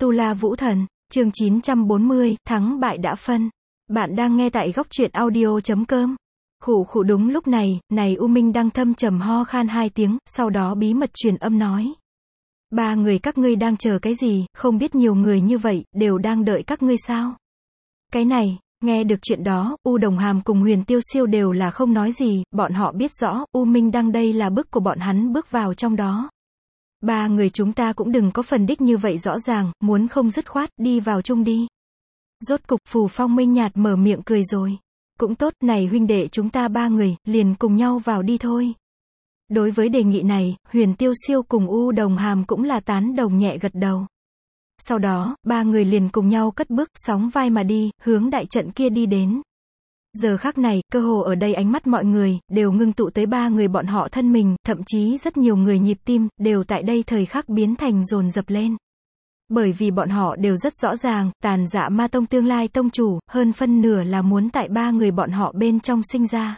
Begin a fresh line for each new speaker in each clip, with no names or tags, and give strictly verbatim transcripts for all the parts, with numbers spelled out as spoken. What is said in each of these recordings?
Tu La Vũ Thần, chương chín trăm bốn mươi, thắng bại đã phân. Bạn đang nghe tại góc truyện audio chấm com. Khụ khụ đúng lúc này, này U Minh đang thâm trầm ho khan hai tiếng, sau đó bí mật truyền âm nói. Ba người các ngươi đang chờ cái gì, không biết nhiều người như vậy, đều đang đợi các ngươi sao? Cái này, nghe được chuyện đó, U Đồng Hàm cùng Huyền Tiêu Siêu đều là không nói gì, bọn họ biết rõ, U Minh đang đây là bức của bọn hắn bước vào trong đó. Ba người chúng ta cũng đừng có phần đích như vậy rõ ràng, muốn không dứt khoát, đi vào chung đi. Rốt cục Phù Phong Minh nhạt mở miệng cười rồi. Cũng tốt, này huynh đệ chúng ta ba người, liền cùng nhau vào đi thôi. Đối với đề nghị này, Huyền Tiêu Siêu cùng U Đồng Hàm cũng là tán đồng nhẹ gật đầu. Sau đó, ba người liền cùng nhau cất bước, sóng vai mà đi, hướng đại trận kia đi đến. Giờ khắc này, cơ hồ ở đây ánh mắt mọi người, đều ngưng tụ tới ba người bọn họ thân mình, thậm chí rất nhiều người nhịp tim, đều tại đây thời khắc biến thành dồn dập lên. Bởi vì bọn họ đều rất rõ ràng, Tàn Dạ Ma Tông tương lai tông chủ, hơn phân nửa là muốn tại ba người bọn họ bên trong sinh ra.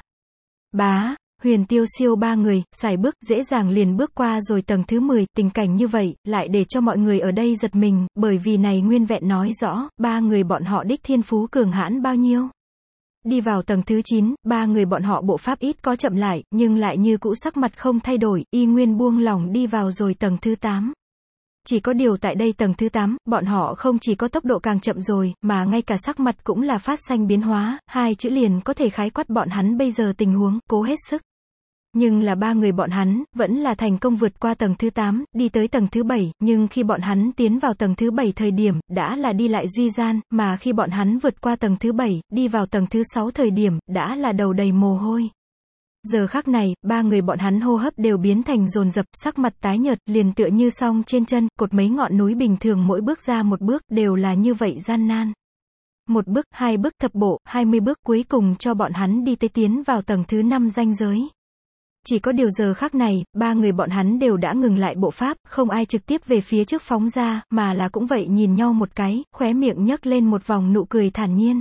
Bá, Huyền Tiêu Siêu ba người, xài bước, dễ dàng liền bước qua rồi tầng thứ mười, tình cảnh như vậy, lại để cho mọi người ở đây giật mình, bởi vì này nguyên vẹn nói rõ, ba người bọn họ đích thiên phú cường hãn bao nhiêu. Đi vào tầng thứ chín, ba người bọn họ bộ pháp ít có chậm lại, nhưng lại như cũ sắc mặt không thay đổi, y nguyên buông lỏng đi vào rồi tầng thứ tám. Chỉ có điều tại đây tầng thứ tám, bọn họ không chỉ có tốc độ càng chậm rồi, mà ngay cả sắc mặt cũng là phát sinh biến hóa, hai chữ liền có thể khái quát bọn hắn bây giờ tình huống, cố hết sức. Nhưng là ba người bọn hắn, vẫn là thành công vượt qua tầng thứ tám, đi tới tầng thứ bảy, nhưng khi bọn hắn tiến vào tầng thứ bảy thời điểm, đã là đi lại duy gian, mà khi bọn hắn vượt qua tầng thứ bảy, đi vào tầng thứ sáu thời điểm, đã là đầu đầy mồ hôi. Giờ khắc này, ba người bọn hắn hô hấp đều biến thành dồn dập, sắc mặt tái nhợt, liền tựa như song trên chân, cột mấy ngọn núi bình thường mỗi bước ra một bước, đều là như vậy gian nan. Một bước, hai bước, thập bộ, hai mươi bước cuối cùng cho bọn hắn đi tới tiến vào tầng thứ năm ranh giới. Chỉ có điều giờ khắc này, ba người bọn hắn đều đã ngừng lại bộ pháp, không ai trực tiếp về phía trước phóng ra, mà là cũng vậy nhìn nhau một cái, khóe miệng nhấc lên một vòng nụ cười thản nhiên.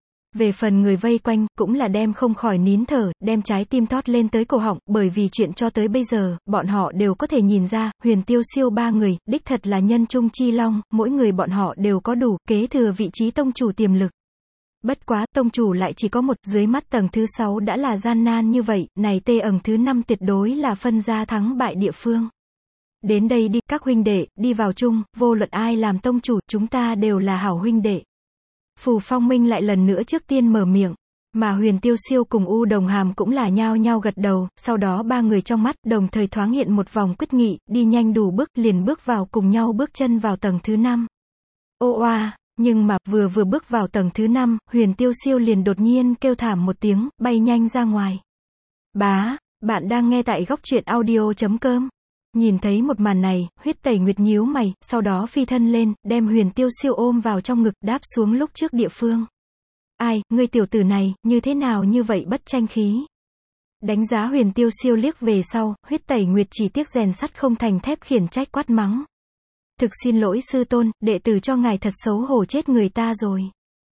Về phần người vây quanh, cũng là đem không khỏi nín thở, đem trái tim tót lên tới cổ họng, bởi vì chuyện cho tới bây giờ, bọn họ đều có thể nhìn ra, Huyền Tiêu Siêu ba người, đích thật là nhân trung chi long, mỗi người bọn họ đều có đủ, kế thừa vị trí tông chủ tiềm lực. Bất quá, tông chủ lại chỉ có một, dưới mắt tầng thứ sáu đã là gian nan như vậy, này tê ẩn thứ năm tuyệt đối là phân ra thắng bại địa phương. Đến đây đi, các huynh đệ, đi vào chung, vô luận ai làm tông chủ, chúng ta đều là hảo huynh đệ. Phù Phong Minh lại lần nữa trước tiên mở miệng, mà Huyền Tiêu Siêu cùng U Đồng Hàm cũng là nhao nhao gật đầu, sau đó ba người trong mắt, đồng thời thoáng hiện một vòng quyết nghị, đi nhanh đủ bước, liền bước vào cùng nhau bước chân vào tầng thứ năm. Ô oa! Nhưng mà, vừa vừa bước vào tầng thứ năm, Huyền Tiêu Siêu liền đột nhiên kêu thảm một tiếng, bay nhanh ra ngoài. Bá, bạn đang nghe tại góc truyện audio chấm com. Nhìn thấy một màn này, Huyết Tẩy Nguyệt nhíu mày, sau đó phi thân lên, đem Huyền Tiêu Siêu ôm vào trong ngực, đáp xuống lúc trước địa phương. Ai, ngươi tiểu tử này, như thế nào như vậy bất tranh khí? Đánh giá Huyền Tiêu Siêu liếc về sau, Huyết Tẩy Nguyệt chỉ tiếc rèn sắt không thành thép khiển trách quát mắng. Thực xin lỗi sư tôn, đệ tử cho ngài thật xấu hổ chết người ta rồi.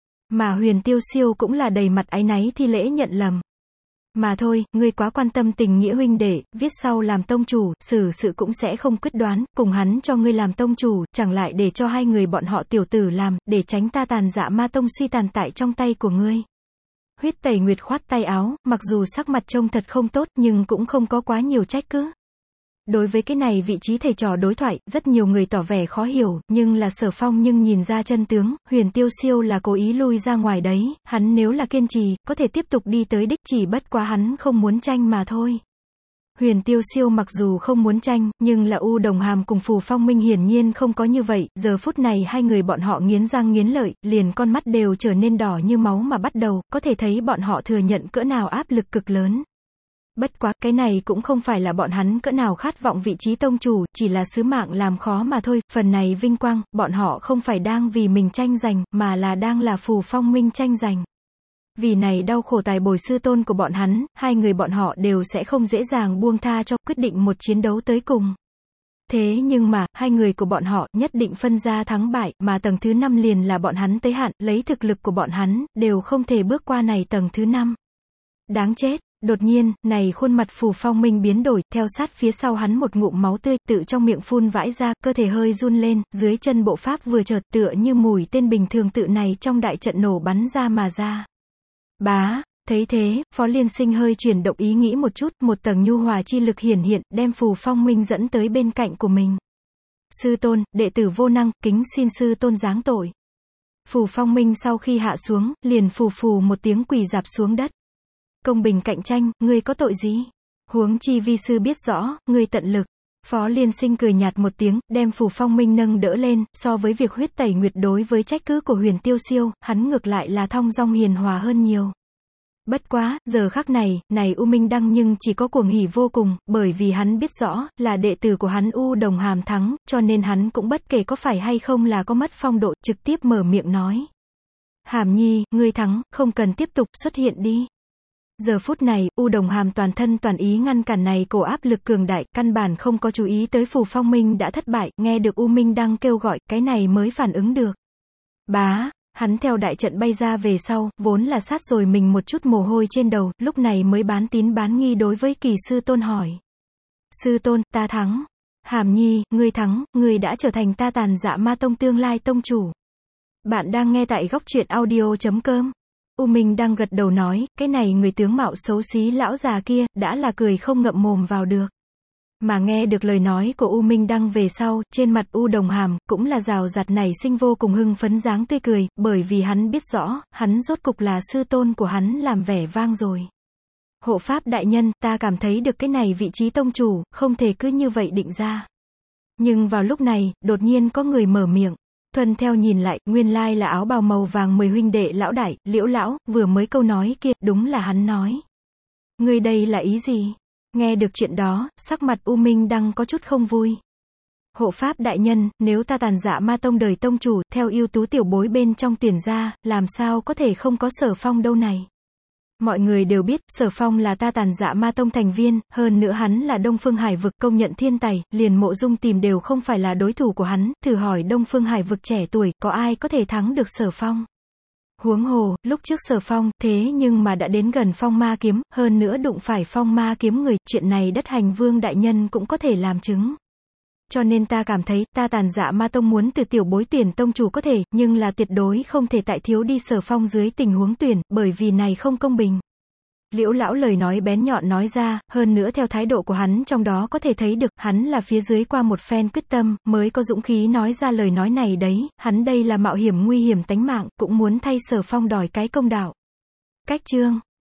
Mà Huyền Tiêu Siêu cũng là đầy mặt áy náy thi lễ nhận lầm. Mà thôi, ngươi quá quan tâm tình nghĩa huynh đệ, viết sau làm tông chủ, xử sự cũng sẽ không quyết đoán, cùng hắn cho ngươi làm tông chủ, chẳng lại để cho hai người bọn họ tiểu tử làm, để tránh ta Tàn Dạ Ma Tông suy tàn tại trong tay của ngươi. Huyết Tẩy Nguyệt khoát tay áo, mặc dù sắc mặt trông thật không tốt, nhưng cũng không có quá nhiều trách cứ. Đối với cái này vị trí thầy trò đối thoại, rất nhiều người tỏ vẻ khó hiểu, nhưng là Sở Phong nhưng nhìn ra chân tướng, Huyền Tiêu Siêu là cố ý lui ra ngoài đấy, hắn nếu là kiên trì, có thể tiếp tục đi tới đích, chỉ bất quá hắn không muốn tranh mà thôi. Huyền Tiêu Siêu mặc dù không muốn tranh, nhưng là U Đồng Hàm cùng Phù Phong Minh hiển nhiên không có như vậy, giờ phút này hai người bọn họ nghiến răng nghiến lợi, liền con mắt đều trở nên đỏ như máu mà bắt đầu, có thể thấy bọn họ thừa nhận cỡ nào áp lực cực lớn. Bất quá, cái này cũng không phải là bọn hắn cỡ nào khát vọng vị trí tông chủ, chỉ là sứ mạng làm khó mà thôi, phần này vinh quang, bọn họ không phải đang vì mình tranh giành, mà là đang là Phù Phong Minh tranh giành. Vì này đau khổ tài bồi sư tôn của bọn hắn, hai người bọn họ đều sẽ không dễ dàng buông tha cho, quyết định một chiến đấu tới cùng. Thế nhưng mà, hai người của bọn họ nhất định phân ra thắng bại, mà tầng thứ năm liền là bọn hắn tới hạn, lấy thực lực của bọn hắn, đều không thể bước qua này tầng thứ năm. Đáng chết! Đột nhiên, này khuôn mặt Phù Phong Minh biến đổi, theo sát phía sau hắn một ngụm máu tươi, tự trong miệng phun vãi ra, cơ thể hơi run lên, dưới chân bộ pháp vừa chợt, tựa như mùi tên bình thường tự này trong đại trận nổ bắn ra mà ra. Bá, thấy thế, Phó Liên Sinh hơi chuyển động ý nghĩ một chút, một tầng nhu hòa chi lực hiển hiện, đem Phù Phong Minh dẫn tới bên cạnh của mình. Sư tôn, đệ tử vô năng, kính xin sư tôn giáng tội. Phù Phong Minh sau khi hạ xuống, liền phù phù một tiếng quỳ rạp xuống đất. Công bình cạnh tranh, ngươi có tội gì? Huống chi vi sư biết rõ, ngươi tận lực. Phó Liên Sinh cười nhạt một tiếng, đem Phù Phong Minh nâng đỡ lên, so với việc huyết tẩy nguyệt đối với trách cứ của Huyền Tiêu Siêu, hắn ngược lại là thong dong hiền hòa hơn nhiều. Bất quá, giờ khắc này, này U Minh Đăng nhưng chỉ có cuồng hỉ vô cùng, bởi vì hắn biết rõ, là đệ tử của hắn U Đồng Hàm thắng, cho nên hắn cũng bất kể có phải hay không là có mất phong độ, trực tiếp mở miệng nói. Hàm Nhi, ngươi thắng, không cần tiếp tục xuất hiện đi. Giờ phút này, U Đồng Hàm toàn thân toàn ý ngăn cản này cổ áp lực cường đại, căn bản không có chú ý tới Phù Phong Minh đã thất bại, nghe được U Minh Đăng kêu gọi, cái này mới phản ứng được. Bá, hắn theo đại trận bay ra về sau, vốn là sát rồi mình một chút mồ hôi trên đầu, lúc này mới bán tín bán nghi đối với Kỳ sư tôn hỏi. Sư tôn, ta thắng. Hàm Nhi, ngươi thắng, ngươi đã trở thành ta Tàn Dạ Ma Tông tương lai tông chủ. Bạn đang nghe tại góc truyện audio chấm com. U Minh đang gật đầu nói, cái này người tướng mạo xấu xí lão già kia, đã là cười không ngậm mồm vào được. Mà nghe được lời nói của U Minh Đăng về sau, trên mặt U Đồng Hàm, cũng là rào rạt nảy sinh vô cùng hưng phấn dáng tươi cười, bởi vì hắn biết rõ, hắn rốt cục là sư tôn của hắn làm vẻ vang rồi. Hộ pháp đại nhân, ta cảm thấy được cái này vị trí tông chủ, không thể cứ như vậy định ra. Nhưng vào lúc này, đột nhiên có người mở miệng. Thuần theo nhìn lại, nguyên lai là áo bào màu vàng mười huynh đệ lão đại, Liễu lão, vừa mới câu nói kia, đúng là hắn nói. Ngươi đây là ý gì? Nghe được chuyện đó, sắc mặt U Minh Đăng có chút không vui. Hộ pháp đại nhân, nếu ta Tàn Dạ Ma Tông đời tông chủ, theo ưu tú tiểu bối bên trong tuyển ra, làm sao có thể không có Sở Phong đâu này. Mọi người đều biết, Sở Phong là ta Tàn Dạ Ma Tông thành viên, hơn nữa hắn là Đông Phương Hải Vực công nhận thiên tài, liền Mộ Dung tìm đều không phải là đối thủ của hắn, thử hỏi Đông Phương Hải Vực trẻ tuổi, có ai có thể thắng được Sở Phong. Huống hồ, lúc trước Sở Phong, thế nhưng mà đã đến gần Phong Ma Kiếm, hơn nữa đụng phải Phong Ma Kiếm người, chuyện này Đất Hành Vương đại nhân cũng có thể làm chứng. Cho nên ta cảm thấy, ta Tàn Dạ Ma Tông muốn từ tiểu bối tuyển tông chủ có thể, nhưng là tuyệt đối không thể tại thiếu đi Sở Phong dưới tình huống tuyển, bởi vì này không công bình. Liễu lão lời nói bén nhọn nói ra, hơn nữa theo thái độ của hắn trong đó có thể thấy được, hắn là phía dưới qua một phen quyết tâm, mới có dũng khí nói ra lời nói này đấy, hắn đây là mạo hiểm nguy hiểm tánh mạng, cũng muốn thay Sở Phong đòi cái công đạo. Cách chương